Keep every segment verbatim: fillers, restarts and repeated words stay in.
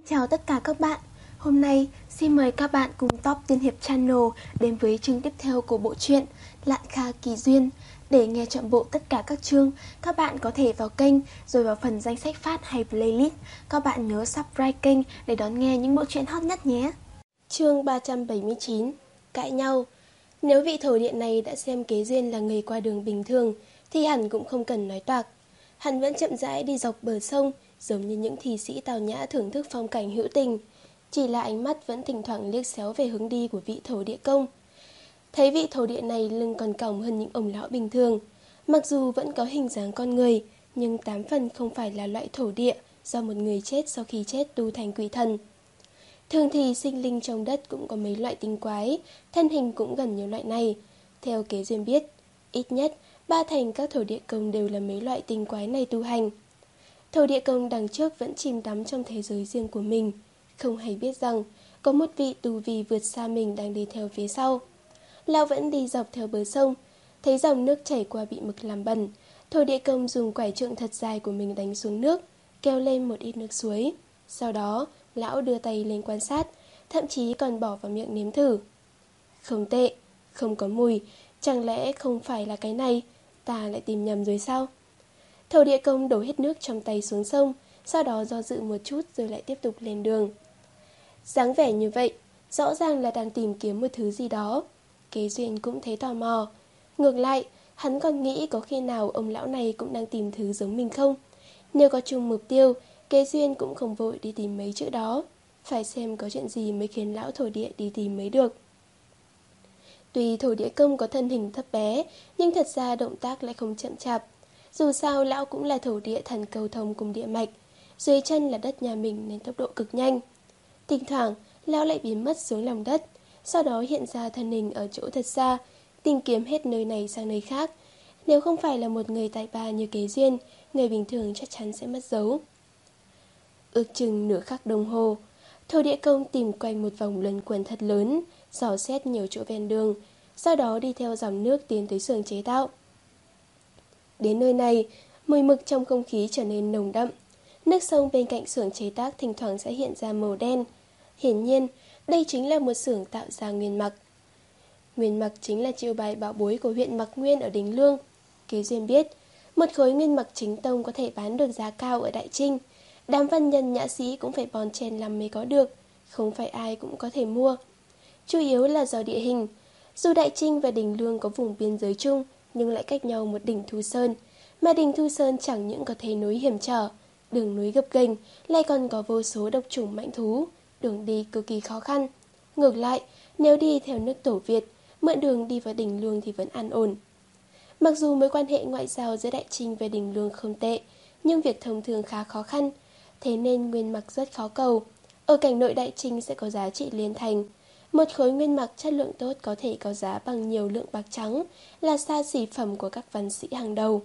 Chào tất cả các bạn. Hôm nay xin mời các bạn cùng Top Tiên Hiệp Channel đến với chương tiếp theo của bộ truyện Lạn Kha Kỳ Duyên. Để nghe trọn bộ tất cả các chương, các bạn có thể vào kênh rồi vào phần danh sách phát hay playlist. Các bạn nhớ subscribe kênh để đón nghe những bộ truyện hot nhất nhé. Chương ba trăm bảy mươi chín. Cãi nhau. Nếu vị thổ địa này đã xem Kế Duyên là người qua đường bình thường thì hẳn cũng không cần nói toạc. Hắn vẫn chậm rãi đi dọc bờ sông, giống như những thi sĩ tào nhã thưởng thức phong cảnh hữu tình. Chỉ là ánh mắt vẫn thỉnh thoảng liếc xéo về hướng đi của vị thổ địa công. Thấy vị thổ địa này lưng còn còng hơn những ông lão bình thường. Mặc dù vẫn có hình dáng con người, nhưng tám phần không phải là loại thổ địa do một người chết sau khi chết tu thành quỷ thần. Thường thì sinh linh trong đất cũng có mấy loại tinh quái, thân hình cũng gần như loại này. Theo Kế Duyên biết, ít nhất ba thành các thổ địa công đều là mấy loại tinh quái này tu hành. Thổ địa công đằng trước vẫn chìm đắm trong thế giới riêng của mình, không hay biết rằng có một vị tu vi vượt xa mình đang đi theo phía sau. Lão vẫn đi dọc theo bờ sông, thấy dòng nước chảy qua bị mực làm bẩn. Thổ địa công dùng quải trượng thật dài của mình đánh xuống nước, kéo lên một ít nước suối. Sau đó, lão đưa tay lên quan sát, thậm chí còn bỏ vào miệng nếm thử. Không tệ, không có mùi, chẳng lẽ không phải là cái này, ta lại tìm nhầm rồi sao? Thổ địa công đổ hết nước trong tay xuống sông, sau đó do dự một chút rồi lại tiếp tục lên đường. Dáng vẻ như vậy, rõ ràng là đang tìm kiếm một thứ gì đó. Kế Duyên cũng thấy tò mò. Ngược lại, hắn còn nghĩ có khi nào ông lão này cũng đang tìm thứ giống mình không? Nếu có chung mục tiêu, Kế Duyên cũng không vội đi tìm mấy chữ đó. Phải xem có chuyện gì mới khiến lão thổ địa đi tìm mới được. Tuy thổ địa công có thân hình thấp bé, nhưng thật ra động tác lại không chậm chạp. Dù sao lão cũng là thổ địa thần cầu thông cùng địa mạch, dưới chân là đất nhà mình nên tốc độ cực nhanh. Thỉnh thoảng, lão lại biến mất xuống lòng đất, sau đó hiện ra thân hình ở chỗ thật xa, tìm kiếm hết nơi này sang nơi khác. Nếu không phải là một người tài ba như Kế Duyên, người bình thường chắc chắn sẽ mất dấu. Ước chừng nửa khắc đồng hồ, thổ địa công tìm quanh một vòng luẩn quẩn thật lớn, dò xét nhiều chỗ ven đường, sau đó đi theo dòng nước tiến tới xưởng chế tạo. Đến nơi này, mùi mực trong không khí trở nên nồng đậm. Nước sông bên cạnh xưởng chế tác thỉnh thoảng sẽ hiện ra màu đen. Hiển nhiên, đây chính là một xưởng tạo ra nguyên mặc. Nguyên mặc chính là chiêu bài bảo bối của huyện Mặc Nguyên ở Đình Lương. Kế Duyên biết, một khối nguyên mặc chính tông có thể bán được giá cao ở Đại Trinh. Đám văn nhân nhã sĩ cũng phải bòn chen làm mới có được, không phải ai cũng có thể mua. Chủ yếu là do địa hình. Dù Đại Trinh và Đình Lương có vùng biên giới chung, nhưng lại cách nhau một đỉnh Thu Sơn, mà đỉnh Thu Sơn chẳng những có thể núi hiểm trở, đường núi gập ghềnh, lại còn có vô số độc trùng mãnh thú, đường đi cực kỳ khó khăn. Ngược lại, nếu đi theo nước Tổ Việt, mượn đường đi vào Đình Lương thì vẫn an ổn. Mặc dù mối quan hệ ngoại giao giữa Đại Trinh và Đình Lương không tệ, nhưng việc thông thường khá khó khăn, thế nên nguyên mặc rất khó cầu. Ở cảnh nội Đại Trinh sẽ có giá trị liên thành. Một khối nguyên mặc chất lượng tốt có thể có giá bằng nhiều lượng bạc trắng, là xa xỉ phẩm của các văn sĩ hàng đầu.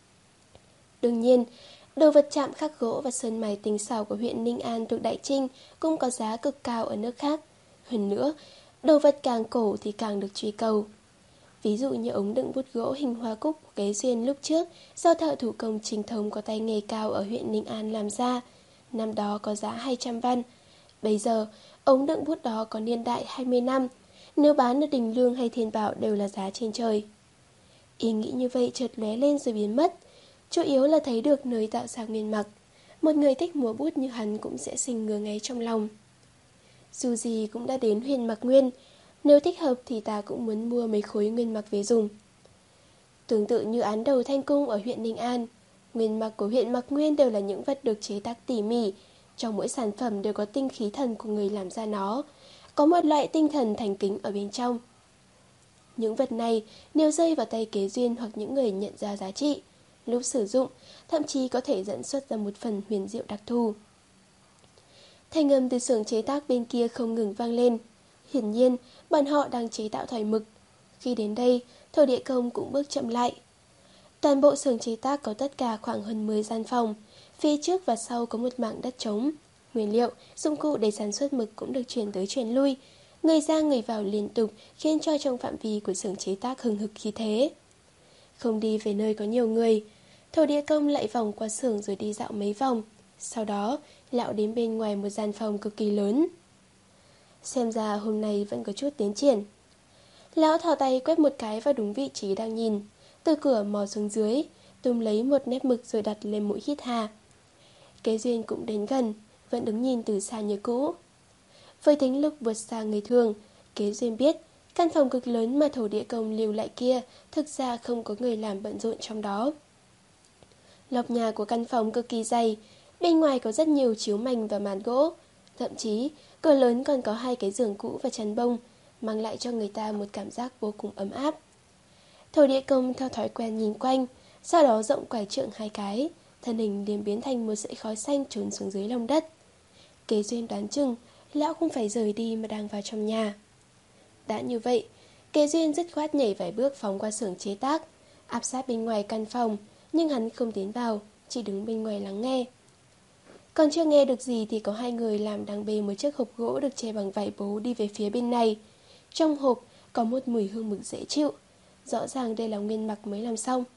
Đương nhiên, đồ vật chạm khắc gỗ và sơn mài tinh xảo của huyện Ninh An thuộc Đại Trinh cũng có giá cực cao ở nước khác. Hơn nữa, đồ vật càng cổ thì càng được truy cầu. Ví dụ như ống đựng bút gỗ hình hoa cúc của Kế Duyên lúc trước do thợ thủ công chính thống có tay nghề cao ở huyện Ninh An làm ra, năm đó có giá hai trăm văn. Bây giờ, ống đựng bút đó có niên đại hai mươi năm, nếu bán ở Đình Lương hay Thiên Bảo đều là giá trên trời. Ý nghĩ như vậy chợt lóe lên rồi biến mất, chủ yếu là thấy được nơi tạo ra nguyên mặc. Một người thích múa bút như hắn cũng sẽ sinh ngứa ngáy trong lòng. Dù gì cũng đã đến huyện Mặc Nguyên, nếu thích hợp thì ta cũng muốn mua mấy khối nguyên mặc về dùng. Tương tự như án đầu Thanh Cung ở huyện Ninh An, nguyên mặc của huyện Mặc Nguyên đều là những vật được chế tác tỉ mỉ. Trong mỗi sản phẩm đều có tinh khí thần của người làm ra nó, có một loại tinh thần thành kính ở bên trong. Những vật này nếu rơi vào tay Kế Duyên hoặc những người nhận ra giá trị, lúc sử dụng thậm chí có thể dẫn xuất ra một phần huyền diệu đặc thù. Thanh âm từ xưởng chế tác bên kia không ngừng vang lên. Hiển nhiên, bọn họ đang chế tạo thỏi mực. Khi đến đây, thổ địa công cũng bước chậm lại. Toàn bộ xưởng chế tác có tất cả khoảng hơn mười gian phòng. Phía trước và sau có một mảng đất trống. Nguyên liệu, dụng cụ để sản xuất mực cũng được chuyển tới chuyển lui. Người ra người vào liên tục khiến cho trong phạm vi của xưởng chế tác hừng hực khí thế. Không đi về nơi có nhiều người, thổ địa công lại vòng qua xưởng rồi đi dạo mấy vòng. Sau đó, lão đến bên ngoài một gian phòng cực kỳ lớn. Xem ra hôm nay vẫn có chút tiến triển. Lão thò tay quét một cái vào đúng vị trí đang nhìn, từ cửa mò xuống dưới, túm lấy một nếp mực rồi đặt lên mũi hít hà. Kế Duyên cũng đến gần, vẫn đứng nhìn từ xa như cũ. Với tính lực vượt xa người thường, Kế Duyên biết căn phòng cực lớn mà thổ địa công lưu lại kia thực ra không có người làm bận rộn trong đó. Lọc nhà của căn phòng cực kỳ dày, bên ngoài có rất nhiều chiếu mành và màn gỗ. Thậm chí, cửa lớn còn có hai cái giường cũ và chăn bông, mang lại cho người ta một cảm giác vô cùng ấm áp. Thổ địa công theo thói quen nhìn quanh, sau đó rộng quải trượng hai cái, thân hình liền biến thành một sợi khói xanh trốn xuống dưới lòng đất. Kế Duyên đoán chừng, lão không phải rời đi mà đang vào trong nhà. Đã như vậy, Kế Duyên dứt khoát nhảy vài bước phóng qua xưởng chế tác, áp sát bên ngoài căn phòng, nhưng hắn không tiến vào, chỉ đứng bên ngoài lắng nghe. Còn chưa nghe được gì thì có hai người làm đang bê một chiếc hộp gỗ được che bằng vải bố đi về phía bên này. Trong hộp có một mùi hương mực dễ chịu, rõ ràng đây là Nguyên Mặc mới làm xong.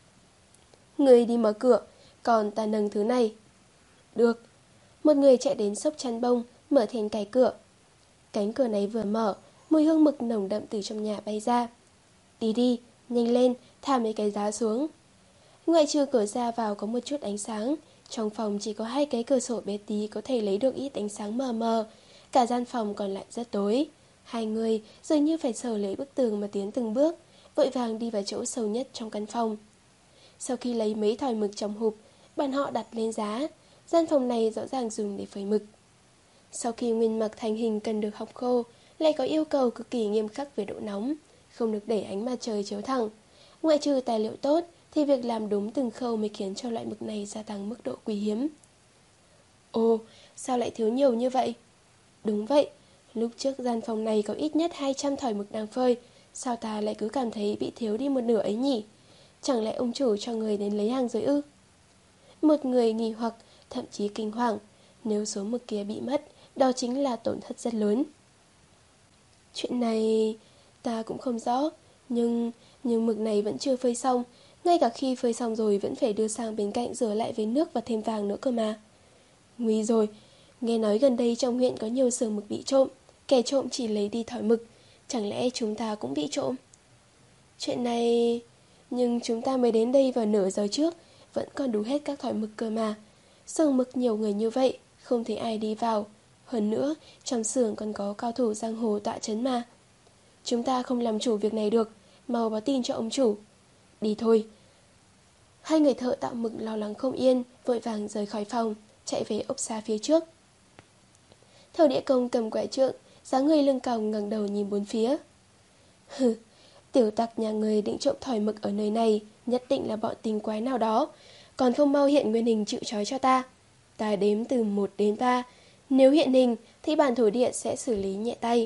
Người đi mở cửa, còn ta nâng thứ này. Được. Một người chạy đến xốc chăn bông, mở then cài cửa. Cánh cửa này vừa mở, mùi hương mực nồng đậm từ trong nhà bay ra. Đi đi, nhanh lên, thả mấy cái giá xuống. Ngoại trừ cửa ra vào có một chút ánh sáng, trong phòng chỉ có hai cái cửa sổ bé tí có thể lấy được ít ánh sáng mờ mờ. Cả gian phòng còn lại rất tối. Hai người dường như phải sờ lấy bức tường mà tiến từng bước, vội vàng đi vào chỗ sâu nhất trong căn phòng. Sau khi lấy mấy thỏi mực trong hộp, bọn họ đặt lên giá. Gian phòng này rõ ràng dùng để phơi mực. Sau khi Nguyên Mặc thành hình cần được hong khô, lại có yêu cầu cực kỳ nghiêm khắc về độ nóng, không được để ánh mặt trời chiếu thẳng. Ngoại trừ tài liệu tốt thì việc làm đúng từng khâu mới khiến cho loại mực này gia tăng mức độ quý hiếm. Ồ, sao lại thiếu nhiều như vậy? Đúng vậy, lúc trước gian phòng này có ít nhất hai trăm thỏi mực đang phơi, sao ta lại cứ cảm thấy bị thiếu đi một nửa ấy nhỉ? Chẳng lẽ ông chủ cho người đến lấy hàng rồi ư? Một người nghi hoặc, thậm chí kinh hoàng. Nếu số mực kia bị mất, đó chính là tổn thất rất lớn. Chuyện này ta cũng không rõ, nhưng nhưng mực này vẫn chưa phơi xong. Ngay cả khi phơi xong rồi vẫn phải đưa sang bên cạnh rửa lại với nước và thêm vàng nữa cơ mà. Nguy rồi, nghe nói gần đây trong huyện có nhiều xưởng mực bị trộm. Kẻ trộm chỉ lấy đi thỏi mực, chẳng lẽ chúng ta cũng bị trộm? Chuyện này... Nhưng chúng ta mới đến đây vào nửa giờ trước, vẫn còn đủ hết các thỏi mực cơ mà. Xưởng mực nhiều người như vậy, không thấy ai đi vào. Hơn nữa, trong xưởng còn có cao thủ giang hồ tọa chấn mà. Chúng ta không làm chủ việc này được, mau báo tin cho ông chủ. Đi thôi. Hai người thợ tạo mực lo lắng không yên, vội vàng rời khỏi phòng, chạy về ốc xá phía trước. Thầu địa công cầm quải trượng, dáng người lưng còng ngẩng đầu nhìn bốn phía. Hừ, tiểu tặc nhà người định trộm thỏi mực ở nơi này, nhất định là bọn tinh quái nào đó. Còn không mau hiện nguyên hình chịu trói cho ta. Ta đếm từ một đến ba. Nếu hiện hình thì bản thổ địa sẽ xử lý nhẹ tay.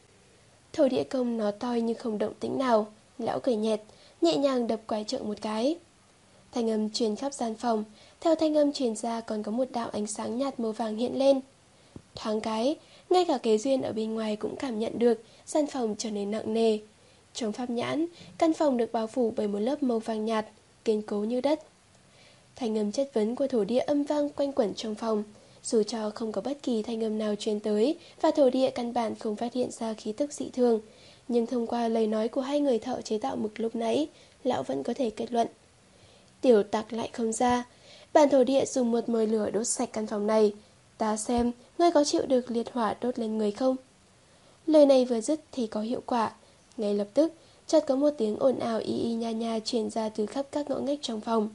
Thổ địa công nó toi nhưng không động tĩnh nào. Lão cười nhẹt, nhẹ nhàng đập quái trượng một cái. Thanh âm truyền khắp gian phòng. Theo thanh âm truyền ra còn có một đạo ánh sáng nhạt màu vàng hiện lên. Thoáng cái, ngay cả Kế Duyên ở bên ngoài cũng cảm nhận được gian phòng trở nên nặng nề. Trong pháp nhãn, căn phòng được bao phủ bởi một lớp màu vàng nhạt, kiên cố như đất. Thanh âm chất vấn của thổ địa âm vang quanh quẩn trong phòng. Dù cho không có bất kỳ thanh âm nào truyền tới và thổ địa căn bản không phát hiện ra khí tức dị thường, nhưng thông qua lời nói của hai người thợ chế tạo mực lúc nãy, lão vẫn có thể kết luận. Tiểu tặc lại không ra. Bản thổ địa dùng một mồi lửa đốt sạch căn phòng này. Ta xem, ngươi có chịu được liệt hỏa đốt lên người không? Lời này vừa dứt thì có hiệu quả. Ngay lập tức, chợt có một tiếng ồn ào y y nha nha truyền ra từ khắp các ngõ ngách trong phòng.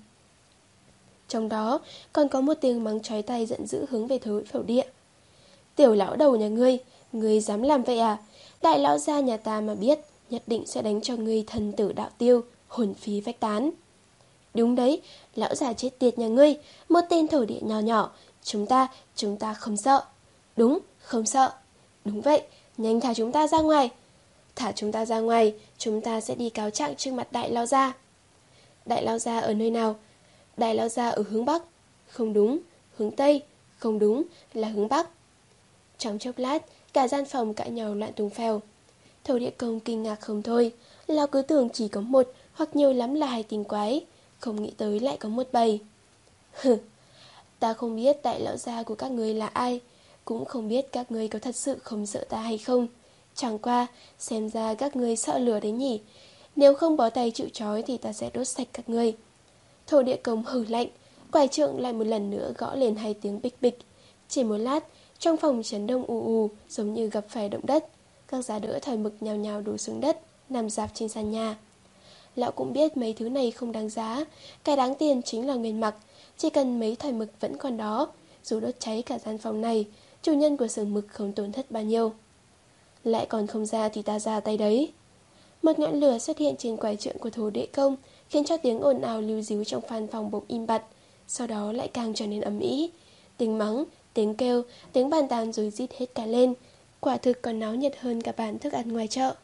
Trong đó còn có một tiếng mắng chói tai giận dữ hướng về thối thổ địa. Tiểu lão đầu nhà ngươi, ngươi dám làm vậy à? Đại lão gia nhà ta mà biết, nhất định sẽ đánh cho ngươi thần tử đạo tiêu, hồn phi phách tán. Đúng đấy, lão già chết tiệt nhà ngươi, một tên thổ địa nhỏ nhỏ, chúng ta, chúng ta không sợ. Đúng, không sợ. Đúng vậy, nhanh thả chúng ta ra ngoài. Thả chúng ta ra ngoài, chúng ta sẽ đi cáo trạng trước mặt đại lão gia. Đại lão gia ở nơi nào? Đại lão gia ở hướng Bắc. Không đúng, hướng Tây. Không đúng, là hướng Bắc. Trong chốc lát, cả gian phòng cãi nhau loạn tung phèo. Thổ địa công kinh ngạc không thôi. Lão cứ tưởng chỉ có một hoặc nhiều lắm là hai tinh quái, không nghĩ tới lại có một bầy. Hừ, Ta không biết đại lão gia của các ngươi là ai, cũng không biết các ngươi có thật sự không sợ ta hay không. Chẳng qua, xem ra các ngươi sợ lửa đấy nhỉ. Nếu không bó tay chịu trói thì ta sẽ đốt sạch các ngươi. Thổ địa công hừ lạnh, quải trượng lại một lần nữa gõ lên hai tiếng bịch bịch. Chỉ một lát, trong phòng chấn động ù ù, giống như gặp phải động đất. Các giá đỡ thỏi mực nhào nhào đổ xuống đất, nằm rạp trên sàn nhà. Lão cũng biết mấy thứ này không đáng giá, cái đáng tiền chính là nguyên mặc. Chỉ cần mấy thỏi mực vẫn còn đó, dù đốt cháy cả gian phòng này, chủ nhân của xưởng mực không tổn thất bao nhiêu. Lại còn không ra thì ta ra tay đấy. Một ngọn lửa xuất hiện trên quải trượng của Thổ Địa Công, khiến cho tiếng ồn ào lưu díu trong phan phòng bỗng im bặt, sau đó lại càng trở nên ầm ĩ. Tiếng mắng, tiếng kêu, tiếng bàn tán rồi rít hết cả lên, quả thực còn náo nhiệt hơn cả bàn thức ăn ngoài chợ.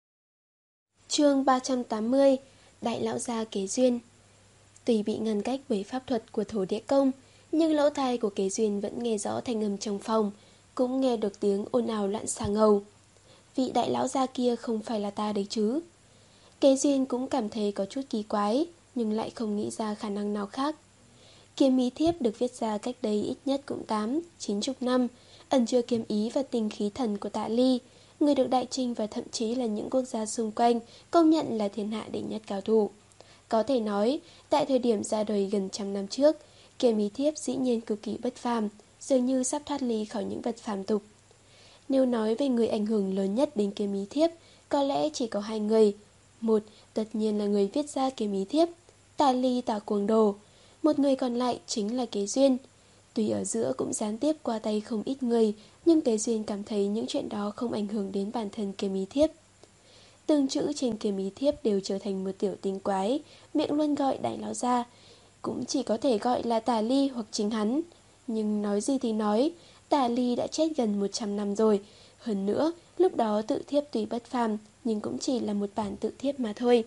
Chương ba trăm tám mươi. Đại lão gia Kế Duyên. Tuy bị ngăn cách bởi pháp thuật của Thổ Địa Công, nhưng lỗ tai của Kế Duyên vẫn nghe rõ thanh âm trong phòng, cũng nghe được tiếng ồn ào loạn xà ngầu. Vị đại lão gia kia không phải là ta đấy chứ? Kế Duyên cũng cảm thấy có chút kỳ quái, nhưng lại không nghĩ ra khả năng nào khác. Kiếm ý thiếp được viết ra cách đây ít nhất cũng tám, chín chục năm, ẩn chứa kiếm ý và tinh khí thần của Tạ Ly, người được Đại Trinh và thậm chí là những quốc gia xung quanh công nhận là thiên hạ đệ nhất cao thủ. Có thể nói, tại thời điểm ra đời gần trăm năm trước, kiếm ý thiếp dĩ nhiên cực kỳ bất phàm, dường như sắp thoát ly khỏi những vật phàm tục. Nếu nói về người ảnh hưởng lớn nhất đến kiếm ý thiếp, có lẽ chỉ có hai người. Một, tất nhiên là người viết ra kiếm ý thiếp, Tạ Ly Tạ Cuồng Đồ. Một người còn lại chính là Kế Duyên. Tuy ở giữa cũng gián tiếp qua tay không ít người, nhưng Kế Duyên cảm thấy những chuyện đó không ảnh hưởng đến bản thân kiếm ý thiếp. Từng chữ trên kiếm ý thiếp đều trở thành một tiểu tinh quái, miệng luôn gọi đại lão gia, cũng chỉ có thể gọi là Tạ Ly hoặc chính hắn. Nhưng nói gì thì nói, Tạ Ly đã chết gần một trăm năm rồi. Hơn nữa, lúc đó tự thiếp tuy bất phàm, nhưng cũng chỉ là một bản tự thiếp mà thôi.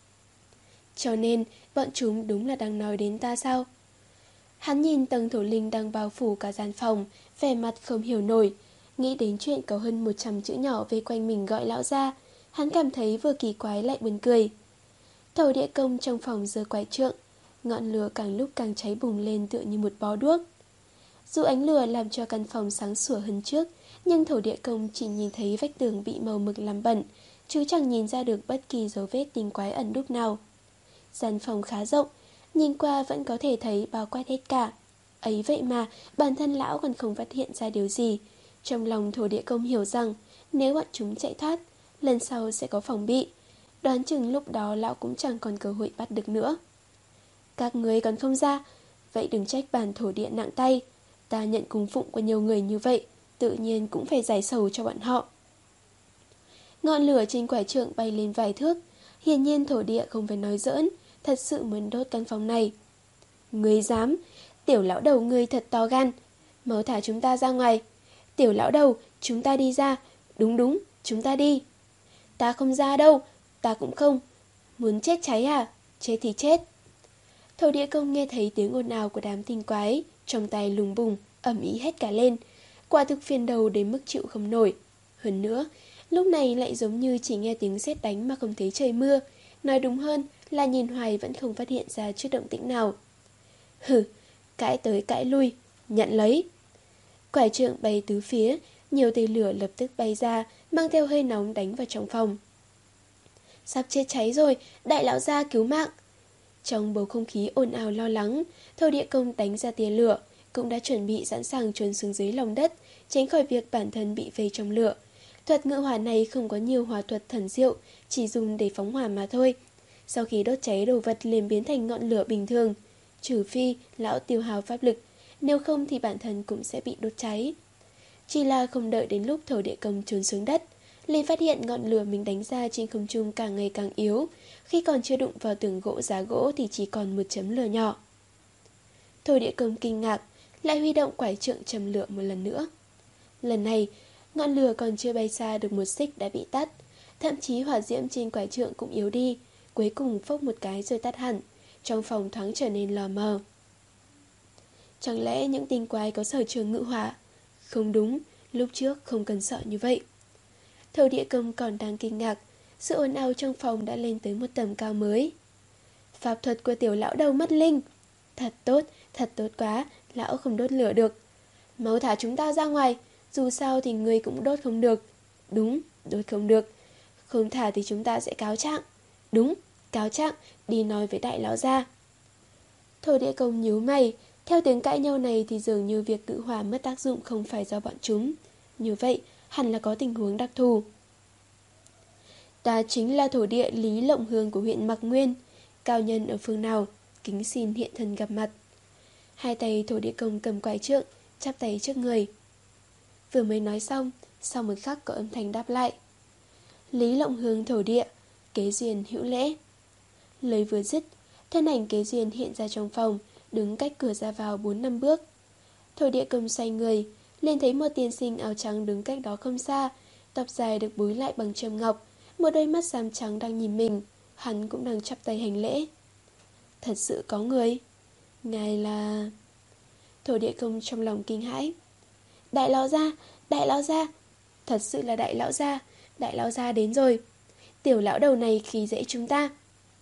Cho nên, bọn chúng đúng là đang nói đến ta sao? Hắn nhìn tầng thổ linh đang bao phủ cả gian phòng, vẻ mặt không hiểu nổi. Nghĩ đến chuyện có hơn một trăm chữ nhỏ về quanh mình gọi lão gia, hắn cảm thấy vừa kỳ quái lại buồn cười. Thổ Địa Công trong phòng giơ quải trượng, ngọn lửa càng lúc càng cháy bùng lên tựa như một bó đuốc. Dù ánh lửa làm cho căn phòng sáng sủa hơn trước, nhưng Thổ Địa Công chỉ nhìn thấy vách tường bị màu mực làm bẩn, chứ chẳng nhìn ra được bất kỳ dấu vết tinh quái ẩn núp nào. Gian phòng khá rộng, nhìn qua vẫn có thể thấy bao quát hết cả. Ấy vậy mà bản thân lão còn không phát hiện ra điều gì. Trong lòng Thổ Địa Công hiểu rằng nếu bọn chúng chạy thoát, lần sau sẽ có phòng bị. Đoán chừng lúc đó lão cũng chẳng còn cơ hội bắt được nữa. Các người còn không ra, vậy đừng trách bản thổ địa nặng tay. Ta nhận cung phụng của nhiều người như vậy, tự nhiên cũng phải giải sầu cho bọn họ. Ngọn lửa trên quải trượng bay lên vài thước. Hiển nhiên thổ địa không phải nói giỡn, thật sự muốn đốt căn phòng này. Ngươi dám, tiểu lão đầu ngươi thật to gan. Mau thả chúng ta ra ngoài. Tiểu lão đầu, chúng ta đi ra. Đúng đúng, chúng ta đi. Ta không ra đâu, ta cũng không. Muốn chết cháy à? Chết thì chết. Thổ Địa Công nghe thấy tiếng ồn ào của đám tinh quái, trong tay lùng bùng, ầm ĩ hết cả lên. Quả thực phiền đầu đến mức chịu không nổi. Hơn nữa, lúc này lại giống như chỉ nghe tiếng sét đánh mà không thấy trời mưa. Nói đúng hơn là nhìn hoài vẫn không phát hiện ra chút động tĩnh nào. Hừ, cãi tới cãi lui, nhận lấy. Quải trượng bay tứ phía, nhiều tia lửa lập tức bay ra, mang theo hơi nóng đánh vào trong phòng. Sắp chết cháy rồi, đại lão gia cứu mạng. Trong bầu không khí ồn ào lo lắng, Thổ Địa Công đánh ra tia lửa, cũng đã chuẩn bị sẵn sàng trốn xuống dưới lòng đất, tránh khỏi việc bản thân bị vây trong lửa. Thuật ngự hỏa này không có nhiều hỏa thuật thần diệu, chỉ dùng để phóng hỏa mà thôi. Sau khi đốt cháy đồ vật liền biến thành ngọn lửa bình thường, trừ phi lão tiêu hao pháp lực, nếu không thì bản thân cũng sẽ bị đốt cháy. Chỉ là không đợi đến lúc Thổ Địa Công trốn xuống đất, liền phát hiện ngọn lửa mình đánh ra trên không trung càng ngày càng yếu, khi còn chưa đụng vào tường gỗ giá gỗ thì chỉ còn một chấm lửa nhỏ. Thổ Địa Công kinh ngạc, lại huy động quải trượng châm lửa một lần nữa. Lần này, ngọn lửa còn chưa bay xa được một xích đã bị tắt, thậm chí hỏa diễm trên quải trượng cũng yếu đi, cuối cùng phốc một cái rồi tắt hẳn, trong phòng thoáng trở nên lờ mờ. Chẳng lẽ những tinh quái có sở trường ngự hỏa? Không đúng, lúc trước không cần sợ như vậy. Thổ Địa Công còn đang kinh ngạc, sự ồn ào trong phòng đã lên tới một tầm cao mới. Pháp thuật của tiểu lão đầu mắt linh. Thật tốt, thật tốt quá, Lão không đốt lửa được. Mau thả chúng ta ra ngoài, dù sao thì người cũng đốt không được. Đúng, đốt không được. Không thả thì chúng ta sẽ cáo trạng. Đúng, cáo trạng, đi nói với đại lão gia. Thổ địa công nhíu mày. Theo tiếng cãi nhau này thì dường như việc cự hỏa mất tác dụng không phải do bọn chúng. Như vậy, hẳn là có tình huống đặc thù. Ta chính là thổ địa Lý Lộng Hương của huyện Mạc Nguyên. Cao nhân ở phương nào, kính xin hiện thân gặp mặt. Hai tay thổ địa công cầm quải trượng, chắp tay trước người. Vừa mới nói xong, sau một khắc có âm thanh đáp lại. Lý Lộng Hương thổ địa, Kế Duyên hữu lễ. Lời vừa dứt, thân ảnh Kế Duyên hiện ra trong phòng, đứng cách cửa ra vào bốn năm bước. Thổ địa công xoay người, liền thấy một tiên sinh áo trắng đứng cách đó không xa, tóc dài được búi lại bằng trâm ngọc, một đôi mắt xám trắng đang nhìn mình, hắn cũng đang chắp tay hành lễ. Thật sự có người. Ngài là... Thổ địa công trong lòng kinh hãi. Đại lão gia, đại lão gia. Thật sự là đại lão gia, đại lão gia đến rồi. Tiểu lão đầu này khi dễ chúng ta.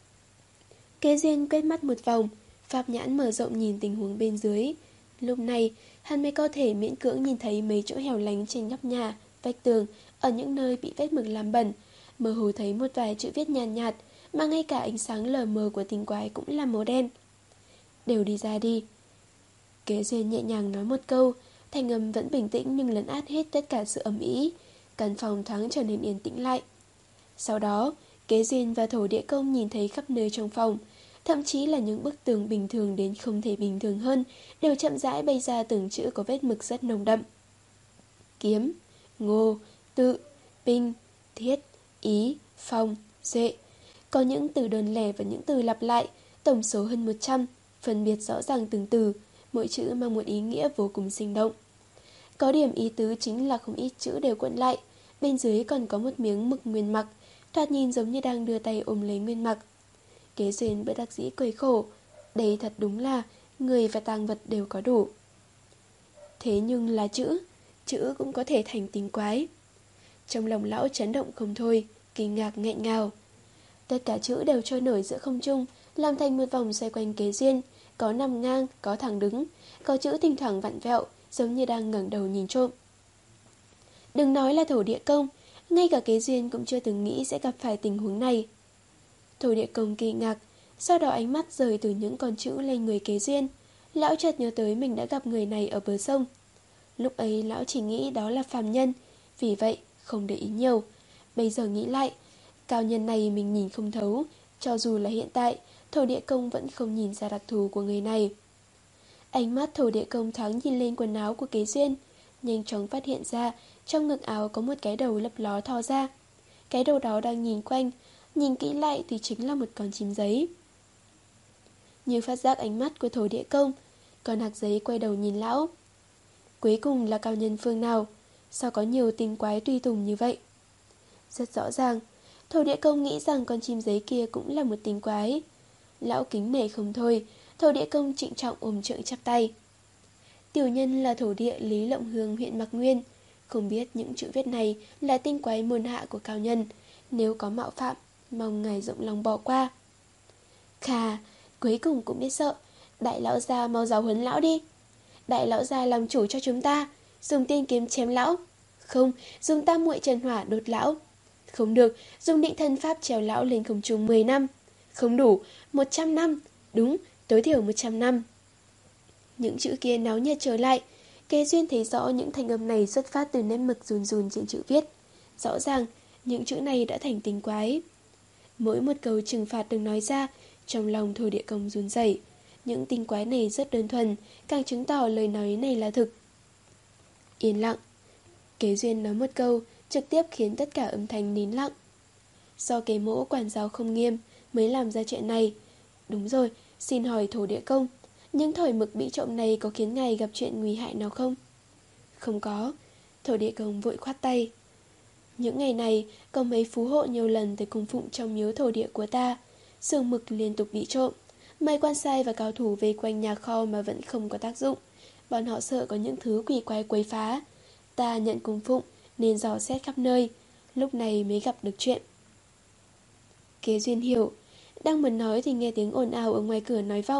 Kế Duyên quét mắt một vòng, pháp nhãn mở rộng nhìn tình huống bên dưới. Lúc này, hắn mới có thể miễn cưỡng nhìn thấy mấy chỗ hẻo lánh trên nóc nhà, vách tường, ở những nơi bị vết mực làm bẩn. Mơ hồ thấy một vài chữ viết nhàn nhạt, nhạt, mà ngay cả ánh sáng lờ mờ của tinh quái cũng là màu đen. Đều đi ra đi. Kế Duyên nhẹ nhàng nói một câu, thanh âm vẫn bình tĩnh nhưng lấn át hết tất cả sự ầm ĩ. Căn phòng thoáng trở nên yên tĩnh lại. Sau đó, Kế Duyên và thổ địa công nhìn thấy khắp nơi trong phòng, thậm chí là những bức tường bình thường đến không thể bình thường hơn, đều chậm rãi bày ra từng chữ có vết mực rất nồng đậm. Kiếm, ngô, tự, binh, thiết, ý, phong, duệ. Có những từ đơn lẻ và những từ lặp lại, tổng số hơn một trăm, phân biệt rõ ràng từng từ, mỗi chữ mang một ý nghĩa vô cùng sinh động. Có điểm ý tứ chính là không ít chữ đều cuộn lại, bên dưới còn có một miếng mực nguyên mặc, thoạt nhìn giống như đang đưa tay ôm lấy nguyên mặc. Kế Duyên bất đắc dĩ cười khổ, đây thật đúng là người và tang vật đều có đủ. Thế nhưng là chữ, chữ cũng có thể thành tinh quái. Trong lòng lão chấn động không thôi, kinh ngạc nghẹn ngào. Tất cả chữ đều trôi nổi giữa không trung, làm thành một vòng xoay quanh Kế Duyên, có nằm ngang, có thẳng đứng, có chữ thỉnh thoảng vặn vẹo, giống như đang ngẩng đầu nhìn trộm. Đừng nói là thổ địa công, ngay cả Kế Duyên cũng chưa từng nghĩ sẽ gặp phải tình huống này. Thổ địa công kinh ngạc, sau đó ánh mắt rời từ những con chữ lên người Kế Duyên. Lão chợt nhớ tới mình đã gặp người này ở bờ sông. Lúc ấy lão chỉ nghĩ đó là phàm nhân, vì vậy không để ý nhiều. Bây giờ nghĩ lại, cao nhân này mình nhìn không thấu, cho dù là hiện tại, thổ địa công vẫn không nhìn ra đặc thù của người này. Ánh mắt thổ địa công thoáng nhìn lên quần áo của Kế Duyên, nhanh chóng phát hiện ra trong ngực áo có một cái đầu lấp ló thò ra. Cái đầu đó đang nhìn quanh, nhìn kỹ lại thì chính là một con chim giấy. Như phát giác ánh mắt của thổ địa công, con hạc giấy quay đầu nhìn lão. Cuối cùng là cao nhân phương nào? Sao có nhiều tinh quái tùy tùng như vậy? Rất rõ ràng, thổ địa công nghĩ rằng con chim giấy kia cũng là một tinh quái. Lão kính nể không thôi, thổ địa công trịnh trọng ôm trượng chắp tay. Tiểu nhân là thổ địa Lý Lộng Hương huyện Mạc Nguyên, không biết những chữ viết này là tinh quái môn hạ của cao nhân, nếu có mạo phạm, mong ngài rộng lòng bỏ qua. Khà, cuối cùng cũng biết sợ, đại lão gia mau giáo huấn lão đi. Đại lão gia làm chủ cho chúng ta, dùng tiên kiếm chém lão. Không, dùng tam muội trần hỏa đốt lão. Không được, dùng định thân pháp trèo lão lên không trung mười năm. Không đủ, một trăm năm. Đúng, tối thiểu một trăm năm. Những chữ kia náo nhiệt trở lại. Kế Duyên thấy rõ những thanh âm này xuất phát từ nét mực run run trên chữ viết. Rõ ràng, những chữ này đã thành tinh quái. Mỗi một câu trừng phạt được nói ra, trong lòng thổ địa công run rẩy. Những tinh quái này rất đơn thuần, càng chứng tỏ lời nói này là thực. Yên lặng. Kế Duyên nói một câu, trực tiếp khiến tất cả âm thanh nín lặng. Do Kế Mỗ quản giáo không nghiêm mới làm ra chuyện này. Đúng rồi, xin hỏi thổ địa công, những thỏi mực bị trộm này có khiến ngài gặp chuyện nguy hại nào không? Không có. Thổ địa công vội khoát tay. Những ngày này, có mấy phú hộ nhiều lần tới cung phụng trong miếu thổ địa của ta. Sương mực liên tục bị trộm. Mấy quan sai và cao thủ vây quanh nhà kho mà vẫn không có tác dụng. Bọn họ sợ có những thứ quỷ quái quấy phá. Ta nhận cung phụng nên dò xét khắp nơi. Lúc này mới gặp được chuyện. Kế Duyên hiểu. Đang muốn nói thì nghe tiếng ồn ào ở ngoài cửa nói vọng.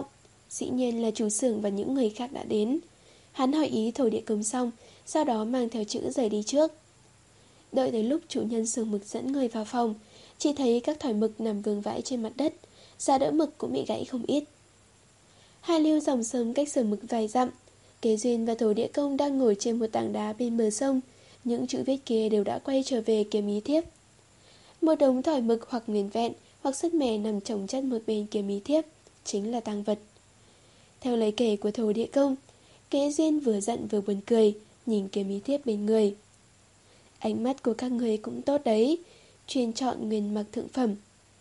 Dĩ nhiên là chủ xưởng và những người khác đã đến. Hắn hỏi ý thổ địa công xong, sau đó mang theo chữ rời đi trước. Đợi tới lúc chủ nhân xưởng mực dẫn người vào phòng, chỉ thấy các thỏi mực nằm vương vãi trên mặt đất, giá đỡ mực cũng bị gãy không ít. Hai lưu dòng sông cách xưởng mực vài dặm, Kế Duyên và thổ địa công đang ngồi trên một tảng đá bên bờ sông, những chữ viết kia đều đã quay trở về kiếm ý thiếp. Một đống thỏi mực hoặc nguyên vẹn hoặc sứt mẻ nằm chồng chất một bên kiếm ý thiếp, chính là tang vật. Theo lời kể của thổ địa công, Kế Duyên vừa giận vừa buồn cười, nhìn kiếm ý thiếp bên người. Ánh mắt của các người cũng tốt đấy, chuyên chọn nguyên mặc thượng phẩm.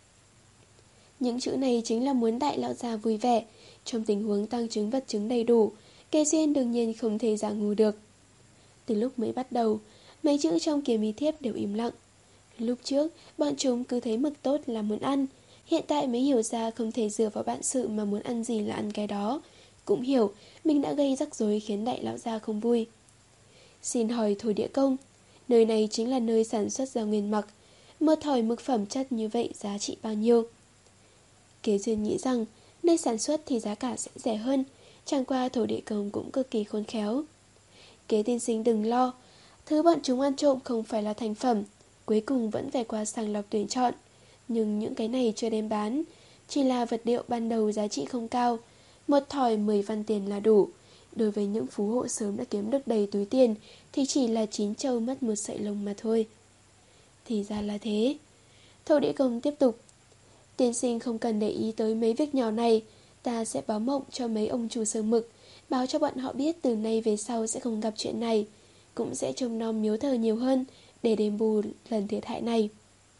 Những chữ này chính là muốn đại lão già vui vẻ. Trong tình huống tăng chứng vật chứng đầy đủ, Kế Duyên đương nhiên không thể giả ngu được. Từ lúc mới bắt đầu, mấy chữ trong kiếm ý thiếp đều im lặng. Lúc trước, bọn chúng cứ thấy mực tốt là muốn ăn. Hiện tại mới hiểu ra không thể dựa vào bản sự mà muốn ăn gì là ăn cái đó. Cũng hiểu mình đã gây rắc rối khiến đại lão gia không vui. Xin hỏi thổ địa công, nơi này chính là nơi sản xuất ra nguyên mặc. Một thỏi mực phẩm chất như vậy giá trị bao nhiêu? Kế Duyên nghĩ rằng nơi sản xuất thì giá cả sẽ rẻ hơn, chẳng qua thổ địa công cũng cực kỳ khôn khéo. Kế tiên sinh đừng lo, thứ bọn chúng ăn trộm không phải là thành phẩm, cuối cùng vẫn phải qua sàng lọc tuyển chọn. Nhưng những cái này chưa đem bán, chỉ là vật liệu ban đầu giá trị không cao, một thỏi mười văn tiền là đủ. Đối với những phú hộ sớm đã kiếm được đầy túi tiền thì chỉ là chín trâu mất một sợi lông mà thôi. Thì ra là thế. Thổ địa công tiếp tục. Tiên sinh không cần để ý tới mấy việc nhỏ này, ta sẽ báo mộng cho mấy ông chủ sơ mực, báo cho bọn họ biết từ nay về sau sẽ không gặp chuyện này, cũng sẽ trông nom miếu thờ nhiều hơn để đền bù lần thiệt hại này.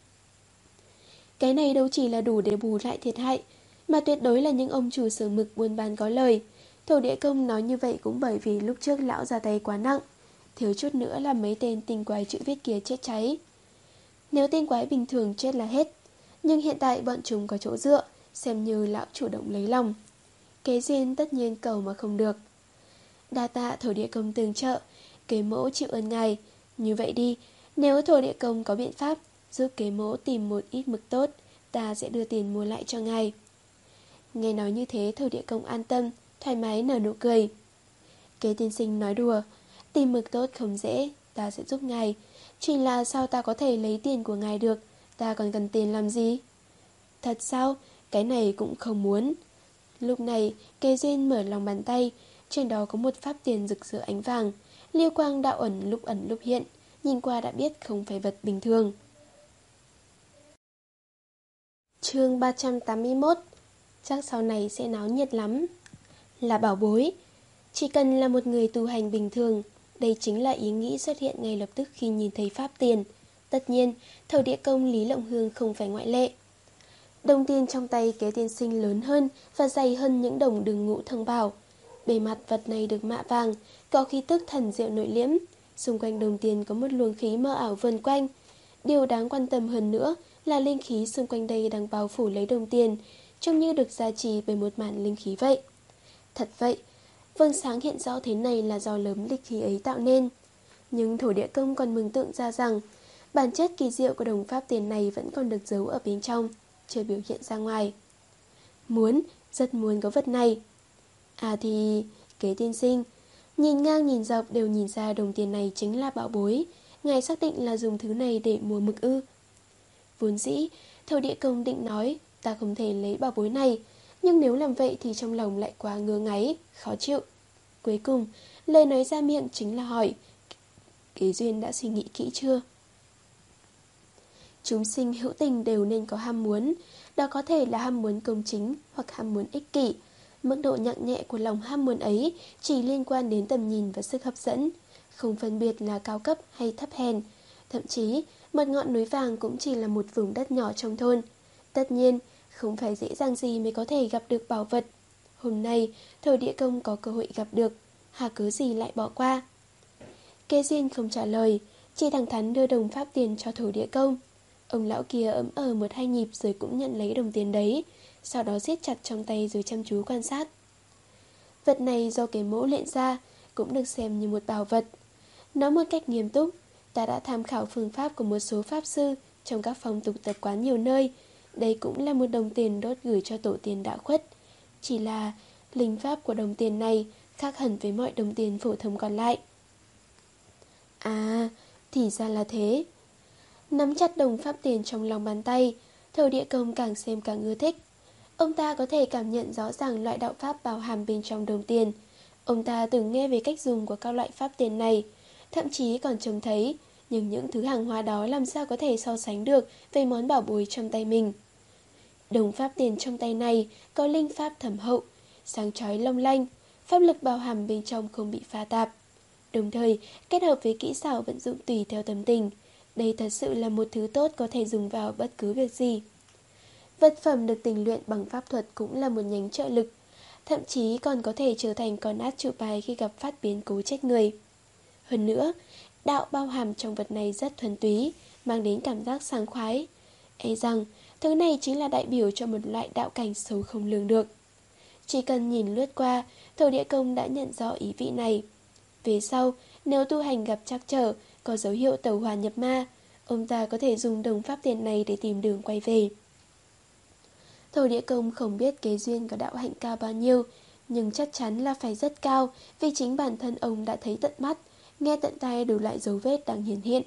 Cái này đâu chỉ là đủ để bù lại thiệt hại, mà tuyệt đối là những ông chủ sơ mực buôn bán có lời. Thổ địa công nói như vậy cũng bởi vì lúc trước lão ra tay quá nặng, thiếu chút nữa là mấy tên tinh quái chữ viết kia chết cháy. Nếu tinh quái bình thường chết là hết, nhưng hiện tại bọn chúng có chỗ dựa, xem như lão chủ động lấy lòng. Kế Duyên tất nhiên cầu mà không được. Đa tạ thổ địa công tường trợ, kế mỗ chịu ơn ngài. Như vậy đi, nếu thổ địa công có biện pháp giúp kế mỗ tìm một ít mực tốt, ta sẽ đưa tiền mua lại cho ngài. Nghe nói như thế, thổ địa công an tâm, thoải mái nở nụ cười. Kế tiên sinh nói đùa, tìm mực tốt không dễ, ta sẽ giúp ngài. Chỉ là sao ta có thể lấy tiền của ngài được, ta còn cần tiền làm gì? Thật sao? Cái này cũng không muốn. Lúc này, Kế Duyên mở lòng bàn tay, trên đó có một pháp tiền rực rỡ ánh vàng, liêu quang đạo ẩn lúc ẩn lúc hiện, nhìn qua đã biết không phải vật bình thường. Chương ba trăm tám mươi mốt. Chắc sau này sẽ náo nhiệt lắm. Là bảo bối. Chỉ cần là một người tu hành bình thường, đây chính là ý nghĩ xuất hiện ngay lập tức khi nhìn thấy pháp tiền. Tất nhiên, thổ địa công Lý Lộng Hương không phải ngoại lệ. Đồng tiền trong tay Kế tiên sinh lớn hơn và dày hơn những đồng đường ngũ thông bảo. Bề mặt vật này được mạ vàng, có khí tức thần diệu nội liễm. Xung quanh đồng tiền có một luồng khí mơ ảo vần quanh. Điều đáng quan tâm hơn nữa là linh khí xung quanh đây đang bao phủ lấy đồng tiền, trông như được gia trì bởi một màn linh khí vậy. Thật vậy, vầng sáng hiện rõ thế này là do lớn linh khí ấy tạo nên. Nhưng thổ địa công còn mừng tượng ra rằng bản chất kỳ diệu của đồng pháp tiền này vẫn còn được giấu ở bên trong, chưa biểu hiện ra ngoài. Muốn, rất muốn có vật này. À thì, Kế tiên sinh, nhìn ngang nhìn dọc đều nhìn ra đồng tiền này chính là bảo bối. Ngài xác định là dùng thứ này để mua mực ư? Vốn dĩ, thổ địa công định nói ta không thể lấy bảo bối này, nhưng nếu làm vậy thì trong lòng lại quá ngứa ngáy, khó chịu. Cuối cùng, lời nói ra miệng chính là hỏi, Kế Duyên đã suy nghĩ kỹ chưa? Chúng sinh hữu tình đều nên có ham muốn, đó có thể là ham muốn công chính hoặc ham muốn ích kỷ. Mức độ nặng nhẹ của lòng ham muốn ấy chỉ liên quan đến tầm nhìn và sức hấp dẫn, không phân biệt là cao cấp hay thấp hèn. Thậm chí, một ngọn núi vàng cũng chỉ là một vùng đất nhỏ trong thôn. Tất nhiên, không phải dễ dàng gì mới có thể gặp được bảo vật. Hôm nay, thổ địa công có cơ hội gặp được, hà cớ gì lại bỏ qua? Kế Duyên không trả lời, chỉ thẳng thắn đưa đồng pháp tiền cho thổ địa công. Ông lão kia ấm ờ một hai nhịp rồi cũng nhận lấy đồng tiền đấy, sau đó siết chặt trong tay rồi chăm chú quan sát. Vật này do cái mẫu luyện ra, cũng được xem như một bảo vật. Nói một cách nghiêm túc, ta đã tham khảo phương pháp của một số pháp sư trong các phong tục tập quán nhiều nơi. Đây cũng là một đồng tiền đốt gửi cho tổ tiên đã khuất. Chỉ là Linh pháp của đồng tiền này khác hẳn với mọi đồng tiền phổ thông còn lại. À, thì ra là thế. Nắm chặt đồng pháp tiền trong lòng bàn tay, Thổ Địa Công càng xem càng ưa thích. Ông ta có thể cảm nhận rõ ràng loại đạo pháp bao hàm bên trong đồng tiền. Ông ta từng nghe về cách dùng của các loại pháp tiền này, thậm chí còn trông thấy, nhưng những thứ hàng hóa đó làm sao có thể so sánh được với món bảo bối trong tay mình. Đồng pháp tiền trong tay này có linh pháp thâm hậu, sáng chói long lanh, pháp lực bao hàm bên trong không bị pha tạp. Đồng thời, kết hợp với kỹ xảo vận dụng tùy theo tâm tình, đây thật sự là một thứ tốt có thể dùng vào bất cứ việc gì. Vật phẩm được tình luyện bằng pháp thuật cũng là một nhánh trợ lực, thậm chí còn có thể trở thành con át chủ bài khi gặp phát biến cố chết người. Hơn nữa, đạo bao hàm trong vật này rất thuần túy, mang đến cảm giác sảng khoái. E rằng, thứ này chính là đại biểu cho một loại đạo cảnh sâu không lường được. Chỉ cần nhìn lướt qua, Thổ Địa Công đã nhận rõ ý vị này. Về sau, nếu tu hành gặp trắc trở, có dấu hiệu tẩu hỏa nhập ma, ông ta có thể dùng đồng pháp tiền này để tìm đường quay về. Thổ Địa Công không biết kế duyên có đạo hạnh cao bao nhiêu, nhưng chắc chắn là phải rất cao, vì chính bản thân ông đã thấy tận mắt, nghe tận tai đủ loại dấu vết đang hiển hiện.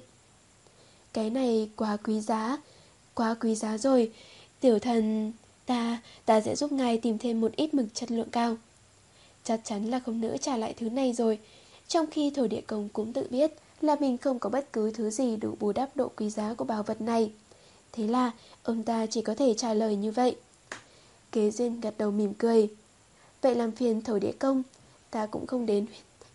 Cái này quá quý giá, quá quý giá rồi. Tiểu thần, ta, ta sẽ giúp ngài tìm thêm một ít mực chất lượng cao. Chắc chắn là không nỡ trả lại thứ này rồi. Trong khi Thổ Địa Công cũng tự biết là mình không có bất cứ thứ gì đủ bù đắp độ quý giá của bảo vật này. Thế là ông ta chỉ có thể trả lời như vậy. Kế duyên gật đầu mỉm cười. Vậy làm phiền Thổ Địa Công, ta cũng không đến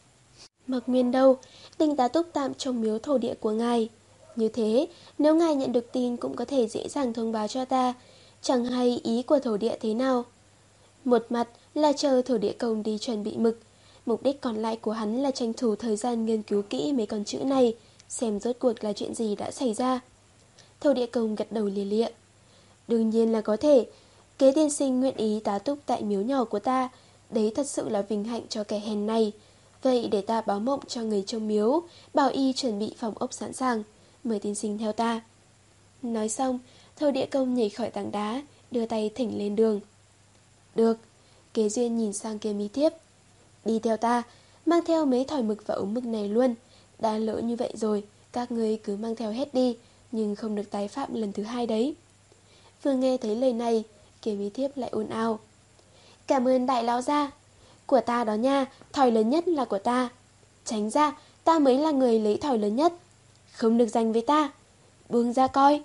Mặc Nguyên đâu, định tá túc tạm trong miếu thổ địa của ngài. Như thế, nếu ngài nhận được tin cũng có thể dễ dàng thông báo cho ta, chẳng hay ý của thổ địa thế nào. Một mặt là chờ Thổ Địa Công đi chuẩn bị mực, mục đích còn lại của hắn là tranh thủ thời gian nghiên cứu kỹ mấy con chữ này, xem rốt cuộc là chuyện gì đã xảy ra. Thổ Địa Công gật đầu lia lịa. Đương nhiên là có thể. Kế tiên sinh nguyện ý tá túc tại miếu nhỏ của ta, đấy thật sự là vinh hạnh cho kẻ hèn này. Vậy để ta báo mộng cho người trông miếu, bảo y chuẩn bị phòng ốc sẵn sàng, mời tiên sinh theo ta. Nói xong, Thổ Địa Công nhảy khỏi tảng đá, đưa tay thỉnh lên đường. Được. Kế duyên nhìn sang kia mí thiếp. Đi theo ta, mang theo mấy thỏi mực và ống mực này luôn. Đã lỡ như vậy rồi, các ngươi cứ mang theo hết đi, nhưng không được tái phạm lần thứ hai đấy. Vừa nghe thấy lời này, kia mí thiếp lại ồn ào. Cảm ơn đại lão gia. Của ta đó nha, thỏi lớn nhất là của ta. Tránh ra, ta mới là người lấy thỏi lớn nhất. Không được giành với ta. Buông ra coi.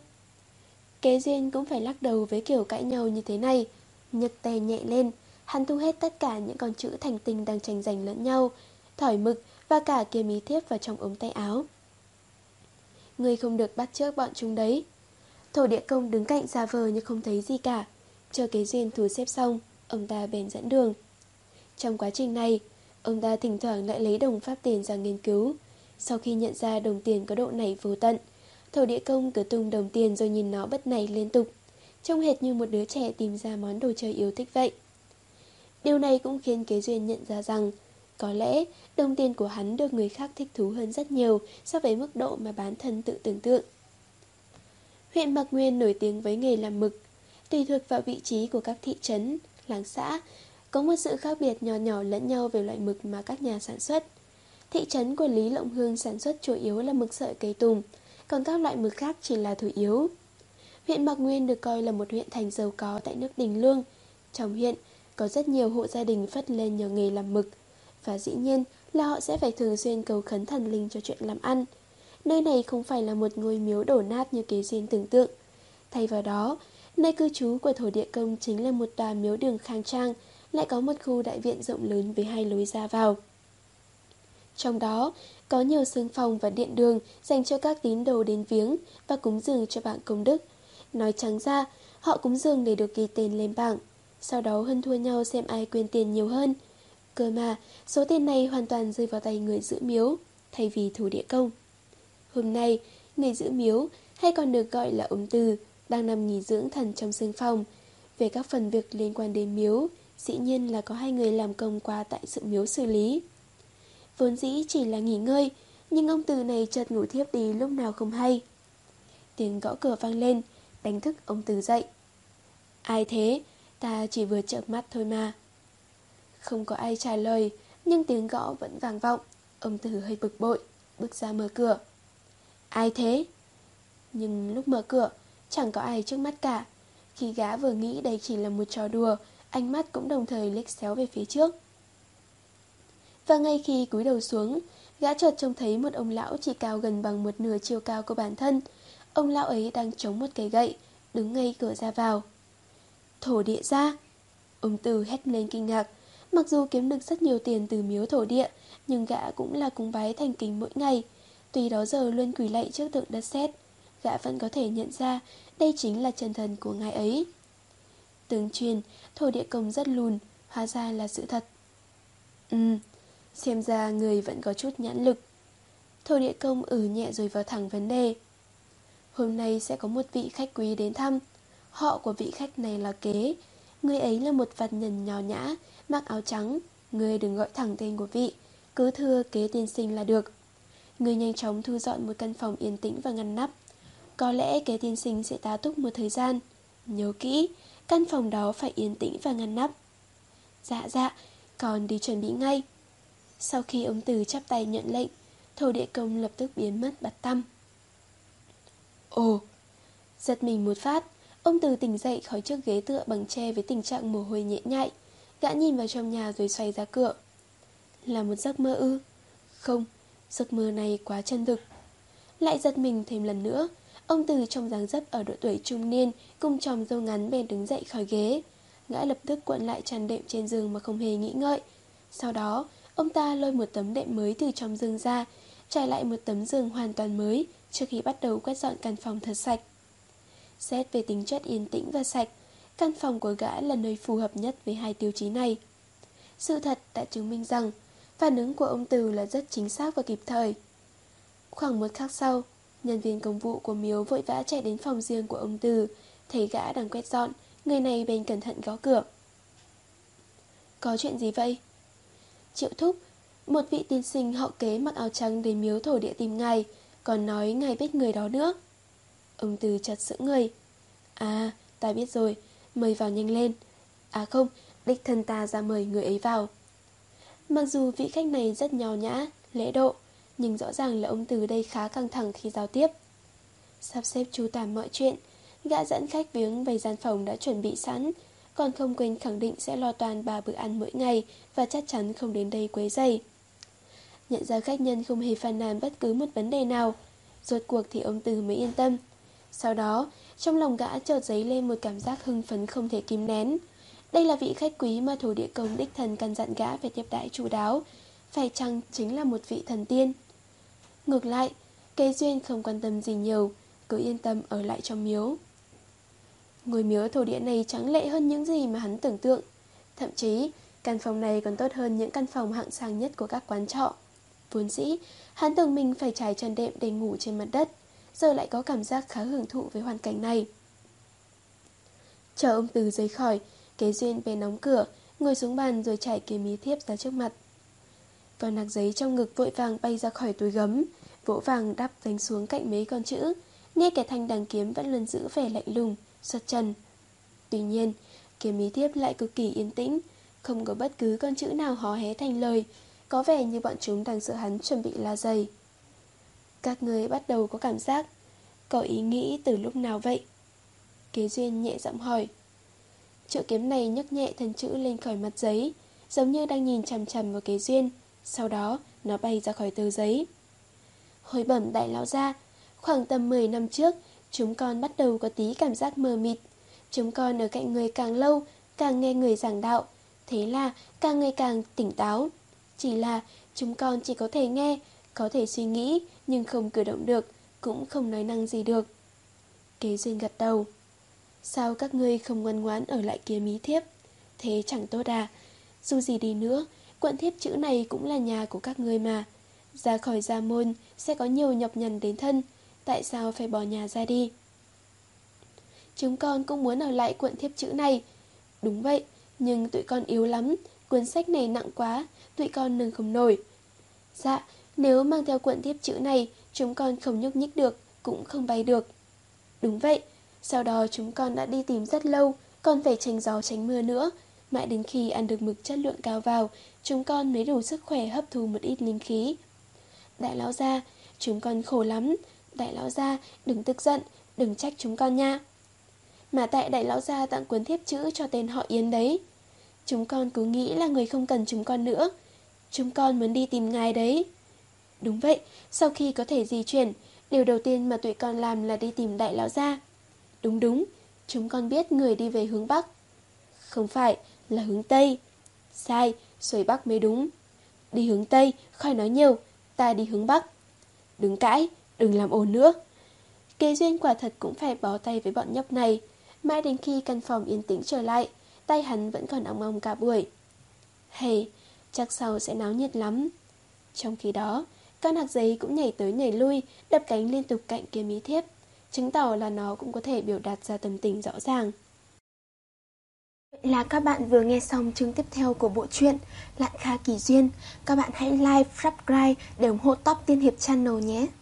Kế duyên cũng phải lắc đầu với kiểu cãi nhau như thế này. Nhấc tay nhẹ lên, hắn thu hết tất cả những con chữ thành tinh đang tranh giành lẫn nhau, thỏi mực và cả kia mí thiếp vào trong ống tay áo. Ngươi không được bắt chước bọn chúng đấy. Thổ Địa Công đứng cạnh giả vờ như không thấy gì cả. Chờ Kế duyên thu xếp xong, ông ta bèn dẫn đường. Trong quá trình này, ông ta thỉnh thoảng lại lấy đồng pháp tiền ra nghiên cứu. Sau khi nhận ra đồng tiền có độ nảy vô tận, Thổ Địa Công cứ tung đồng tiền rồi nhìn nó bất nảy liên tục, trông hệt như một đứa trẻ tìm ra món đồ chơi yêu thích vậy. Điều này cũng khiến Kế duyên nhận ra rằng có lẽ đồng tiền của hắn được người khác thích thú hơn rất nhiều so với mức độ mà bản thân tự tưởng tượng. Huyện Mạc Nguyên nổi tiếng với nghề làm mực. Tùy thuộc vào vị trí của các thị trấn, làng xã, có một sự khác biệt nhỏ nhỏ lẫn nhau về loại mực mà các nhà sản xuất. Thị trấn của Lý Lộng Hương sản xuất chủ yếu là mực sợi cây tùng, còn các loại mực khác chỉ là thủ yếu. Huyện Mạc Nguyên được coi là một huyện thành giàu có tại nước Đình Lương. Trong huyện, có rất nhiều hộ gia đình phất lên nhờ nghề làm mực, và dĩ nhiên là họ sẽ phải thường xuyên cầu khấn thần linh cho chuyện làm ăn. Nơi này không phải là một ngôi miếu đổ nát như Kế duyên tưởng tượng. Thay vào đó, nơi cư trú của Thổ Địa Công chính là một tòa miếu đường khang trang, lại có một khu đại viện rộng lớn với hai lối ra vào. Trong đó, có nhiều xương phòng và điện đường dành cho các tín đồ đến viếng và cúng dường cho bảng công đức. Nói trắng ra, họ cúng dường để được ghi tên lên bảng, sau đó hơn thua nhau xem ai quyên tiền nhiều hơn. Cơ mà, số tiền này hoàn toàn rơi vào tay người giữ miếu, thay vì Thổ Địa Công. Hôm nay, người giữ miếu, hay còn được gọi là ông Từ, đang nằm nghỉ dưỡng thần trong xương phòng. Về các phần việc liên quan đến miếu, dĩ nhiên là có hai người làm công qua tại sự miếu xử lý. Vốn dĩ chỉ là nghỉ ngơi, nhưng ông Từ này chợt ngủ thiếp đi lúc nào không hay. Tiếng gõ cửa vang lên, đánh thức ông Từ dậy. Ai thế? Ta chỉ vừa chợp mắt thôi mà. Không có ai trả lời, nhưng tiếng gõ vẫn vang vọng. Ông Từ hơi bực bội, bước ra mở cửa. Ai thế? Nhưng lúc mở cửa, chẳng có ai trước mắt cả. Khi gã vừa nghĩ đây chỉ là một trò đùa, ánh mắt cũng đồng thời liếc xéo về phía trước. Và ngay khi cúi đầu xuống, gã chợt trông thấy một ông lão chỉ cao gần bằng một nửa chiều cao của bản thân. Ông lão ấy đang chống một cây gậy, đứng ngay cửa ra vào. Thổ địa gia! Ông Từ hét lên kinh ngạc. Mặc dù kiếm được rất nhiều tiền từ miếu thổ địa, nhưng gã cũng là cúng bái thành kính mỗi ngày. Tuy đó giờ luôn quỳ lạy trước tượng đất sét, gã vẫn có thể nhận ra đây chính là chân thần của ngài ấy. Tương truyền, thổ địa công rất lùn, hóa ra là sự thật. Ừm, xem ra người vẫn có chút nhãn lực. Thổ địa công ử nhẹ rồi vào thẳng vấn đề. Hôm nay sẽ có một vị khách quý đến thăm. Họ của vị khách này là Kế. Người ấy là một vặt nhân nho nhã, mặc áo trắng. Người đừng gọi thẳng tên của vị, cứ thưa Kế tiên sinh là được. Người nhanh chóng thu dọn một căn phòng yên tĩnh và ngăn nắp. Có lẽ Kế tiên sinh sẽ tá túc một thời gian. Nhớ kỹ, căn phòng đó phải yên tĩnh và ngăn nắp. Dạ dạ, còn đi chuẩn bị ngay. Sau khi ông Từ chắp tay nhận lệnh, thổ địa công lập tức biến mất bặt tăm. Ồ! Giật mình một phát, ông Từ tỉnh dậy khỏi chiếc ghế tựa bằng tre với tình trạng mồ hôi nhễ nhại. Gã nhìn vào trong nhà rồi xoay ra cửa. Là một giấc mơ ư? Không, giấc mơ này quá chân thực. Lại giật mình thêm lần nữa. Ông Từ trong dáng dấp ở độ tuổi trung niên, cùng chòm râu ngắn bèn đứng dậy khỏi ghế. Gã lập tức cuộn lại chăn đệm trên giường mà không hề nghĩ ngợi. Sau đó, ông ta lôi một tấm đệm mới từ trong giường ra, trải lại một tấm giường hoàn toàn mới trước khi bắt đầu quét dọn căn phòng thật sạch. Xét về tính chất yên tĩnh và sạch, căn phòng của gã là nơi phù hợp nhất với hai tiêu chí này. Sự thật đã chứng minh rằng phản ứng của ông Từ là rất chính xác và kịp thời. Khoảng một khắc sau, nhân viên công vụ của miếu vội vã chạy đến phòng riêng của ông Từ. Thấy gã đang quét dọn, người này bèn cẩn thận gõ cửa. Có chuyện gì vậy? Triệu thúc, một vị tiên sinh họ Kế mặc áo trắng đến miếu thổ địa tìm ngài, còn nói ngài biết người đó nữa. Ông Từ chợt sững người. À, ta biết rồi, mời vào nhanh lên. À không, đích thân ta ra mời người ấy vào. Mặc dù vị khách này rất nho nhã, lễ độ, nhưng rõ ràng là ông Từ đây khá căng thẳng khi giao tiếp. Sắp xếp chu toàn mọi chuyện, gã dẫn khách viếng về gian phòng đã chuẩn bị sẵn, còn không quên khẳng định sẽ lo toàn ba bữa ăn mỗi ngày và chắc chắn không đến đây quấy rầy. Nhận ra khách nhân không hề phàn nàn bất cứ một vấn đề nào, rốt cuộc thì ông Từ mới yên tâm. Sau đó, trong lòng gã chợt dấy lên một cảm giác hưng phấn không thể kìm nén. Đây là vị khách quý mà thổ địa công đích thần căn dặn gã phải tiếp đãi chu đáo, phải chăng chính là một vị thần tiên. Ngược lại, Kế Duyên không quan tâm gì nhiều, cứ yên tâm ở lại trong miếu. Ngôi miếu thổ địa này tráng lệ hơn những gì mà hắn tưởng tượng. Thậm chí, căn phòng này còn tốt hơn những căn phòng hạng sang nhất của các quán trọ. Vốn dĩ, hắn tưởng mình phải trải chăn đệm để ngủ trên mặt đất, giờ lại có cảm giác khá hưởng thụ với hoàn cảnh này. Chờ ông Từ rời khỏi, Kế Duyên bèn đóng cửa, ngồi xuống bàn rồi trải kiếm ý thiếp ra trước mặt. Con nạc giấy trong ngực vội vàng bay ra khỏi túi gấm, vỗ vàng đắp đánh xuống cạnh mấy con chữ, nghe cái thanh đằng kiếm vẫn luôn giữ vẻ lạnh lùng, xuất trần. Tuy nhiên, kiếm ý thiếp lại cực kỳ yên tĩnh, không có bất cứ con chữ nào hó hé thành lời, có vẻ như bọn chúng đang sợ hắn chuẩn bị la giày. Các người bắt đầu có cảm giác, có ý nghĩ từ lúc nào vậy? Kế Duyên nhẹ giọng hỏi. Chữ kiếm này nhấc nhẹ thân chữ lên khỏi mặt giấy, giống như đang nhìn chằm chằm vào Kế Duyên. Sau đó nó bay ra khỏi tờ giấy. Hồi bẩm đại lão gia, khoảng tầm mười năm trước, chúng con bắt đầu có tí cảm giác mờ mịt. Chúng con ở cạnh người càng lâu, càng nghe người giảng đạo, thế là càng ngày càng tỉnh táo. Chỉ là chúng con chỉ có thể nghe, có thể suy nghĩ, nhưng không cử động được, cũng không nói năng gì được. Kế Duyên gật đầu. Sao các ngươi không ngoan ngoãn ở lại kiếm ý thiếp? Thế chẳng tốt à? Dù gì đi nữa, quận thiếp chữ này cũng là nhà của các ngươi mà. Ra khỏi gia môn sẽ có nhiều nhọc nhằn đến thân, tại sao phải bỏ nhà ra đi? Chúng con cũng muốn ở lại quận thiếp chữ này. Đúng vậy, nhưng tụi con yếu lắm, cuốn sách này nặng quá, tụi con nâng không nổi. Dạ, nếu mang theo cuộn thiếp chữ này, chúng con không nhúc nhích được, cũng không bay được. Đúng vậy, sau đó chúng con đã đi tìm rất lâu, còn phải tránh gió tránh mưa nữa. Mãi đến khi ăn được mực chất lượng cao vào, chúng con mới đủ sức khỏe hấp thu một ít linh khí. Đại lão gia, chúng con khổ lắm. Đại lão gia, đừng tức giận, đừng trách chúng con nha. Mà tại đại lão gia tặng cuốn thiếp chữ cho tên họ Yến đấy. Chúng con cứ nghĩ là người không cần chúng con nữa. Chúng con muốn đi tìm ngài đấy. Đúng vậy, sau khi có thể di chuyển, điều đầu tiên mà tụi con làm là đi tìm đại lão gia. Đúng đúng, chúng con biết người đi về hướng Bắc. Không phải, là hướng Tây. Sai, xuôi Bắc mới đúng. Đi hướng Tây, khỏi nói nhiều, ta đi hướng Bắc. Đừng cãi, đừng làm ồn nữa. Kế Duyên quả thật cũng phải bó tay với bọn nhóc này. Mãi đến khi căn phòng yên tĩnh trở lại, tay hắn vẫn còn ong ong cả buổi. Hey, chắc sau sẽ náo nhiệt lắm. Trong khi đó, con hạc giấy cũng nhảy tới nhảy lui, đập cánh liên tục cạnh kia mí thiếp, chứng tỏ là nó cũng có thể biểu đạt ra tâm tình rõ ràng. Vậy là các bạn vừa nghe xong chương tiếp theo của bộ truyện Lạn Kha Kỳ Duyên. Các bạn hãy like, subscribe để ủng hộ Top Tiên Hiệp Channel nhé.